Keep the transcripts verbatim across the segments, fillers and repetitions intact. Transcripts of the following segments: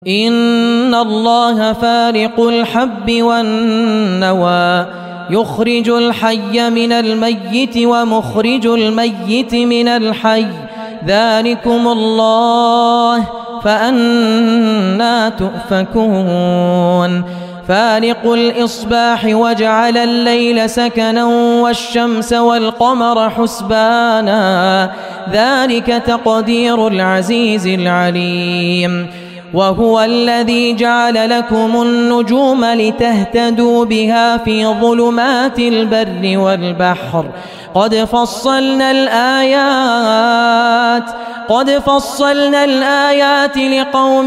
إن الله فالق الحب والنوى يخرج الحي من الميت ومخرج الميت من الحي ذلكم الله فأنى تؤفكون فالق الإصباح وجعل الليل سكنا والشمس والقمر حسبانا ذلك تقدير العزيز العليم وهو الذي جعل لكم النجوم لتهتدوا بها في ظلمات البر والبحر قد فصلنا الآيات قد فصلنا الآيات لقوم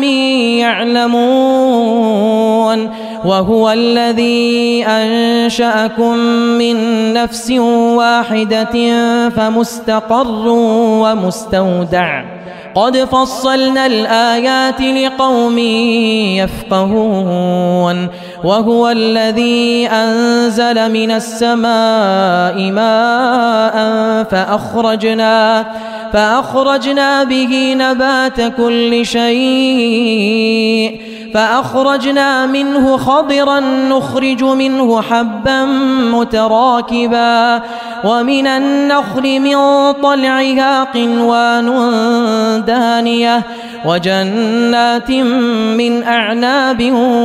يعلمون وهو الذي أنشأكم من نفس واحدة فمستقر ومستودع قد فصلنا الآيات لقوم يفقهون وهو الذي أنزل من السماء ماء فأخرجنا فأخرجنا به نبات كل شيء فأخرجنا منه خضرا نخرج منه حبا متراكبا ومن النخل من طلعها قنوان دانية وجنات من أعناب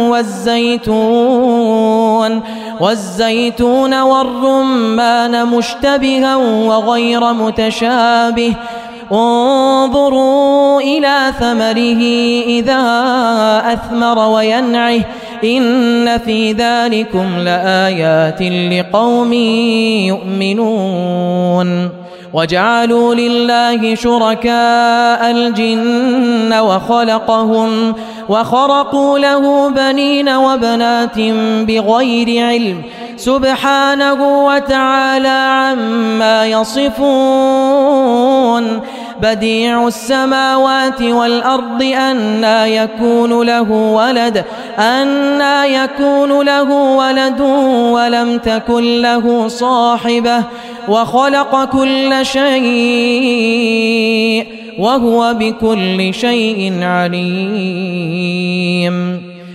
والزيتون والزيتون والرمان مشتبها وغير متشابه انظروا إلى ثمره إذا أثمر وينعه إن في ذلكم لآيات لقوم يؤمنون وجعلوا لله شركاء الجن وخلقهم وخرقوا له بنين وبنات بغير علم سبحانه وتعالى عما يصفون بديع السماوات والأرض أنى يكون له ولد أنى يكون له ولد ولم تكن له صاحبة وخلق كل شيء وهو بكل شيء عليم.